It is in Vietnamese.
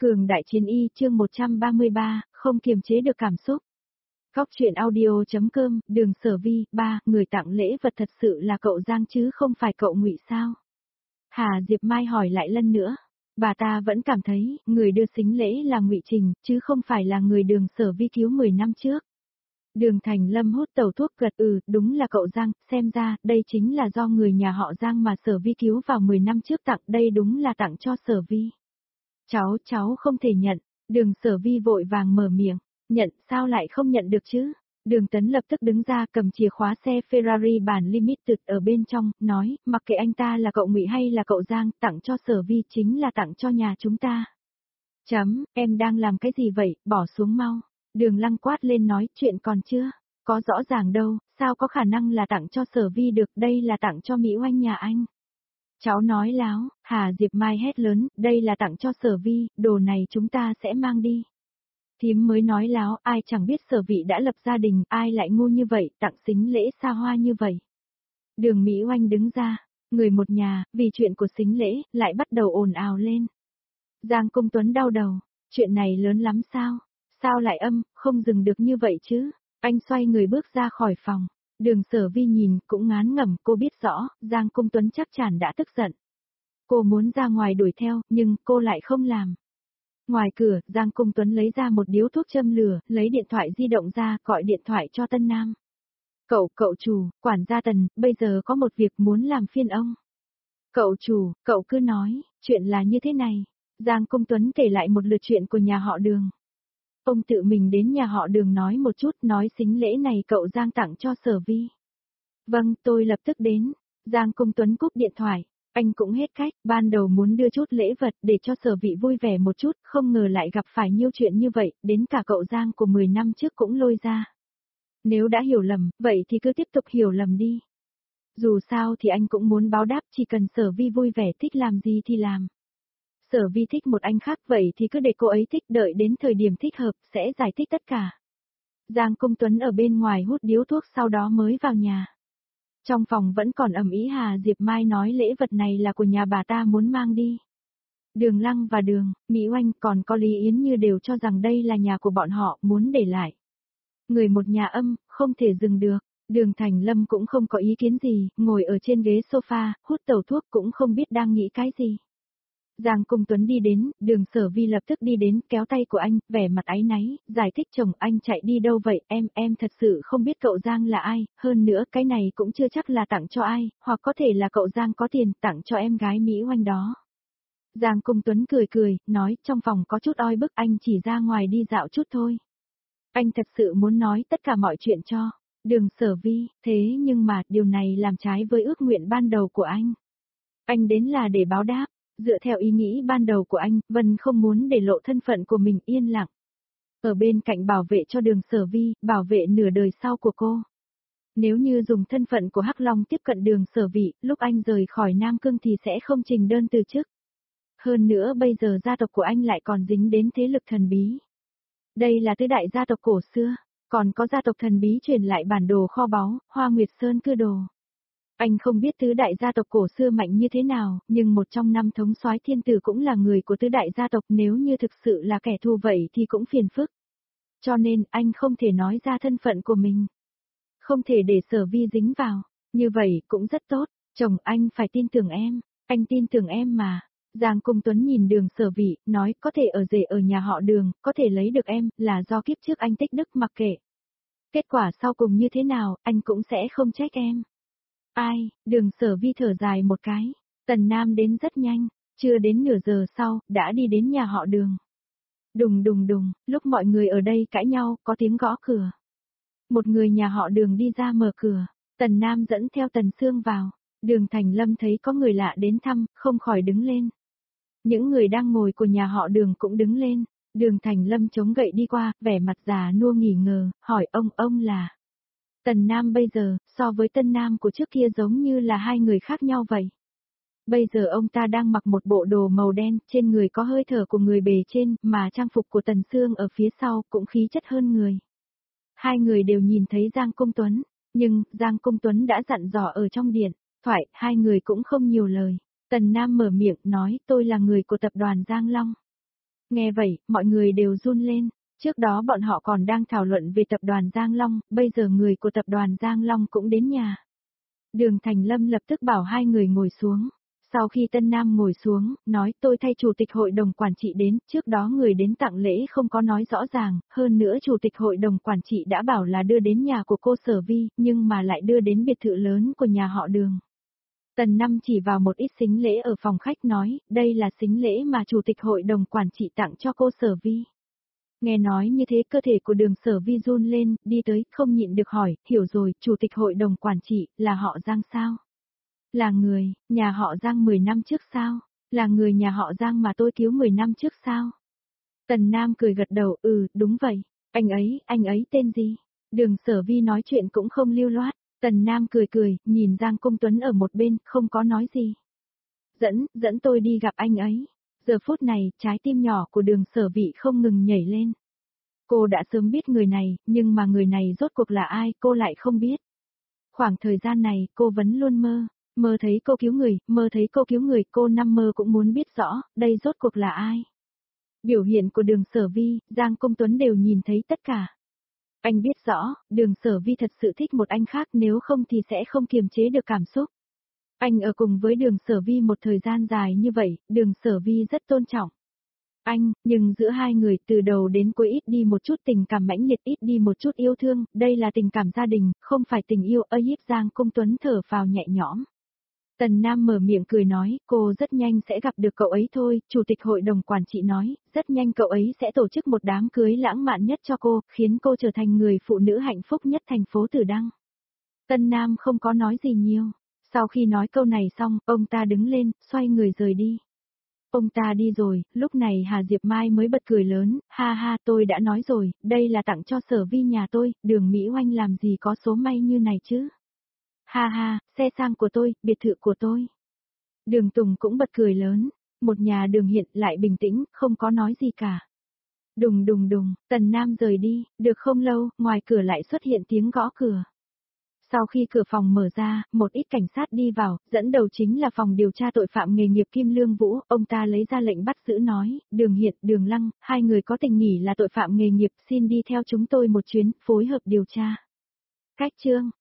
Cường đại chiến y chương 133, không kiềm chế được cảm xúc. Góc truyện audio.com, Đường Sở Vi, 3, người tặng lễ vật thật sự là cậu Giang chứ không phải cậu Ngụy sao? Hà Diệp Mai hỏi lại lần nữa. Bà ta vẫn cảm thấy, người đưa sính lễ là Ngụy Trình, chứ không phải là người Đường Sở Vi cứu 10 năm trước. Đường Thành Lâm hút tẩu thuốc gật đúng là cậu Giang, xem ra, đây chính là do người nhà họ Giang mà Sở Vi cứu vào 10 năm trước tặng, đây đúng là tặng cho Sở Vi. Cháu không thể nhận, Đường Sở Vi vội vàng mở miệng, nhận sao lại không nhận được chứ? Đường Tấn lập tức đứng ra cầm chìa khóa xe Ferrari bản Limited ở bên trong, nói, mặc kệ anh ta là cậu Ngụy hay là cậu Giang, tặng cho Sở Vi chính là tặng cho nhà chúng ta. Em đang làm cái gì vậy, bỏ xuống mau. Đường Lăng quát lên nói, chuyện còn chưa, có rõ ràng đâu, sao có khả năng là tặng cho Sở Vi được, đây là tặng cho Mỹ Oanh nhà anh. Cháu nói láo, Hà Diệp Mai hét lớn, đây là tặng cho Sở Vi, đồ này chúng ta sẽ mang đi. Thím mới nói láo, ai chẳng biết Sở Vi đã lập gia đình, ai lại ngu như vậy, tặng sính lễ xa hoa như vậy. Đường Mỹ Oanh đứng ra, người một nhà, vì chuyện của sính lễ, lại bắt đầu ồn ào lên. Giang Công Tuấn đau đầu, chuyện này lớn lắm sao? Sao lại không dừng được như vậy chứ? Anh xoay người bước ra khỏi phòng. Đường Sở Vi nhìn, cũng ngán ngẩm, cô biết rõ, Giang Công Tuấn chắc chắn đã tức giận. Cô muốn ra ngoài đuổi theo, nhưng cô lại không làm. Ngoài cửa, Giang Công Tuấn lấy ra một điếu thuốc châm lửa, lấy điện thoại di động ra, gọi điện thoại cho Tân Nam. Cậu chủ, quản gia Tần, bây giờ có một việc muốn làm phiền ông. Cậu chủ, cậu cứ nói, chuyện là như thế này. Giang Công Tuấn kể lại một lượt chuyện của nhà họ Đường. Ông tự mình đến nhà họ Đường nói một chút, nói sính lễ này cậu Giang tặng cho Sở Vi. Vâng, tôi lập tức đến. Giang Công Tuấn cúp điện thoại. Anh cũng hết cách, ban đầu muốn đưa chút lễ vật để cho Sở Vi vui vẻ một chút, không ngờ lại gặp phải nhiều chuyện như vậy, đến cả cậu Giang của 10 năm trước cũng lôi ra. Nếu đã hiểu lầm, vậy thì cứ tiếp tục hiểu lầm đi. Dù sao thì anh cũng muốn báo đáp, chỉ cần Sở Vi vui vẻ thích làm gì thì làm. Sở Vi thích một anh khác vậy thì cứ để cô ấy thích, đợi đến thời điểm thích hợp, sẽ giải thích tất cả. Giang Công Tuấn ở bên ngoài hút điếu thuốc sau đó mới vào nhà. Trong phòng vẫn còn ầm ĩ, Hà Diệp Mai nói lễ vật này là của nhà bà ta muốn mang đi. Đường Lăng và Mỹ Oanh còn có Lý Yến Như đều cho rằng đây là nhà của bọn họ, muốn để lại. Người một nhà không thể dừng được. Đường Thành Lâm cũng không có ý kiến gì, ngồi ở trên ghế sofa, hút tẩu thuốc cũng không biết đang nghĩ cái gì. Giang Công Tuấn đi đến, Đường Sở Vi lập tức đi đến, kéo tay của anh, vẻ mặt áy náy, giải thích chồng anh chạy đi đâu vậy, em thật sự không biết cậu Giang là ai, hơn nữa cái này cũng chưa chắc là tặng cho ai, hoặc có thể là cậu Giang có tiền tặng cho em gái Mỹ Oanh đó. Giang Công Tuấn cười, nói trong phòng có chút oi bức, anh chỉ ra ngoài đi dạo chút thôi. Anh thật sự muốn nói tất cả mọi chuyện cho Đường Sở Vi, thế nhưng mà điều này làm trái với ước nguyện ban đầu của anh. Anh đến là để báo đáp. Dựa theo ý nghĩ ban đầu của anh, Vân không muốn để lộ thân phận của mình, yên lặng. Ở bên cạnh bảo vệ cho Đường Sở Vi, bảo vệ nửa đời sau của cô. Nếu như dùng thân phận của Hắc Long tiếp cận Đường Sở Vi, lúc anh rời khỏi Nam Cương thì sẽ không trình đơn từ chức. Hơn nữa bây giờ gia tộc của anh lại còn dính đến thế lực thần bí. Đây là tứ đại gia tộc cổ xưa, còn có gia tộc thần bí truyền lại bản đồ kho báu, Hoa Nguyệt Sơn Cư Đồ. Anh không biết tứ đại gia tộc cổ xưa mạnh như thế nào, nhưng một trong 5 thống soái thiên tử cũng là người của tứ đại gia tộc, nếu như thực sự là kẻ thù vậy thì cũng phiền phức. Cho nên anh không thể nói ra thân phận của mình. Không thể để Sở Vi dính vào, như vậy cũng rất tốt, chồng anh phải tin tưởng em, anh tin tưởng em mà. Giang Công Tuấn nhìn Đường Sở Vi, nói có thể ở rể ở nhà họ Đường, có thể lấy được em, là do kiếp trước anh tích đức mặc kệ. Kết quả sau cùng như thế nào, anh cũng sẽ không trách em. Ai, Đường Sở Vi thở dài một cái. Tần Nam đến rất nhanh, chưa đến nửa giờ sau, đã đi đến nhà họ Đường. Đùng, lúc mọi người ở đây cãi nhau, có tiếng gõ cửa. Một người nhà họ Đường đi ra mở cửa, Tần Nam dẫn theo Tần Sương vào. Đường Thành Lâm thấy có người lạ đến thăm, không khỏi đứng lên. Những người đang ngồi của nhà họ Đường cũng đứng lên. Đường Thành Lâm chống gậy đi qua, vẻ mặt già nua nghỉ ngờ, hỏi ông là... Tần Nam bây giờ, so với Tân Nam của trước kia giống như là hai người khác nhau vậy. Bây giờ ông ta đang mặc một bộ đồ màu đen, trên người có hơi thở của người bề trên, mà trang phục của Tần Sương ở phía sau cũng khí chất hơn người. Hai người đều nhìn thấy Giang Công Tuấn, nhưng Giang Công Tuấn đã dặn dò ở trong điện, thoại, hai người cũng không nhiều lời. Tần Nam mở miệng nói tôi là người của tập đoàn Giang Long. Nghe vậy, mọi người đều run lên. Trước đó bọn họ còn đang thảo luận về tập đoàn Giang Long, bây giờ người của tập đoàn Giang Long cũng đến nhà. Đường Thành Lâm lập tức bảo hai người ngồi xuống. Sau khi Tân Nam ngồi xuống, nói tôi thay chủ tịch hội đồng quản trị đến, trước đó người đến tặng lễ không có nói rõ ràng, hơn nữa chủ tịch hội đồng quản trị đã bảo là đưa đến nhà của cô Sở Vi, nhưng mà lại đưa đến biệt thự lớn của nhà họ Đường. Tần Năm chỉ vào một ít sính lễ ở phòng khách nói, đây là sính lễ mà chủ tịch hội đồng quản trị tặng cho cô Sở Vi. Nghe nói như thế cơ thể của Đường Sở Vi run lên, đi tới, không nhịn được hỏi, hiểu rồi, chủ tịch hội đồng quản trị, là họ Giang sao? Là người, nhà họ Giang 10 năm trước sao? Là người nhà họ Giang mà tôi cứu 10 năm trước sao? Tần Nam cười gật đầu, đúng vậy. Anh ấy tên gì? Đường Sở Vi nói chuyện cũng không lưu loát. Tần Nam cười cười, nhìn Giang Công Tuấn ở một bên, không có nói gì. Dẫn tôi đi gặp anh ấy. Giờ phút này, trái tim nhỏ của Đường Sở Vi không ngừng nhảy lên. Cô đã sớm biết người này, nhưng mà người này rốt cuộc là ai cô lại không biết. Khoảng thời gian này, cô vẫn luôn mơ thấy cô cứu người, cô nằm mơ cũng muốn biết rõ, đây rốt cuộc là ai. Biểu hiện của Đường Sở Vi, Giang Công Tuấn đều nhìn thấy tất cả. Anh biết rõ, Đường Sở Vi thật sự thích một anh khác, nếu không thì sẽ không kiềm chế được cảm xúc. Anh ở cùng với Đường Sở Vi một thời gian dài như vậy, Đường Sở Vi rất tôn trọng anh, nhưng giữa hai người từ đầu đến cuối ít đi một chút tình cảm mãnh liệt, ít đi một chút yêu thương, đây là tình cảm gia đình, không phải tình yêu. Giang Công Tuấn thở phào nhẹ nhõm. Tần Nam mở miệng cười nói, cô rất nhanh sẽ gặp được cậu ấy thôi, chủ tịch hội đồng quản trị nói, rất nhanh cậu ấy sẽ tổ chức một đám cưới lãng mạn nhất cho cô, khiến cô trở thành người phụ nữ hạnh phúc nhất thành phố Tử Đăng. Tân Nam không có nói gì nhiều. Sau khi nói câu này xong, ông ta đứng lên, xoay người rời đi. Ông ta đi rồi, lúc này Hà Diệp Mai mới bật cười lớn, ha ha, tôi đã nói rồi, đây là tặng cho Sở Vi nhà tôi, Đường Mỹ Oanh làm gì có số may như này chứ. Ha ha, xe sang của tôi, biệt thự của tôi. Đường Tùng cũng bật cười lớn, một nhà Đường Hiện lại bình tĩnh, không có nói gì cả. Đùng đùng đùng, Tần Nam rời đi, được không lâu, ngoài cửa lại xuất hiện tiếng gõ cửa. Sau khi cửa phòng mở ra, một ít cảnh sát đi vào, dẫn đầu chính là phòng điều tra tội phạm nghề nghiệp Kim Lương Vũ, ông ta lấy ra lệnh bắt giữ nói, Đường Hiện, Đường Lăng, hai người có tình nghỉ là tội phạm nghề nghiệp, xin đi theo chúng tôi một chuyến, phối hợp điều tra. Cách chương